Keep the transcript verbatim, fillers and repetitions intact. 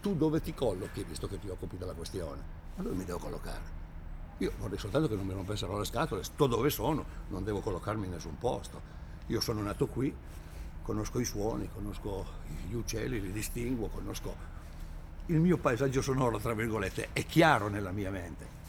tu dove ti collochi, visto che ti occupi della questione? Allora mi devo collocare. Io vorrei soltanto che non mi rompessero le scatole, sto dove sono, non devo collocarmi in nessun posto. Io sono nato qui, conosco i suoni, conosco gli uccelli, li distinguo, conosco il mio paesaggio sonoro, tra virgolette, è chiaro nella mia mente.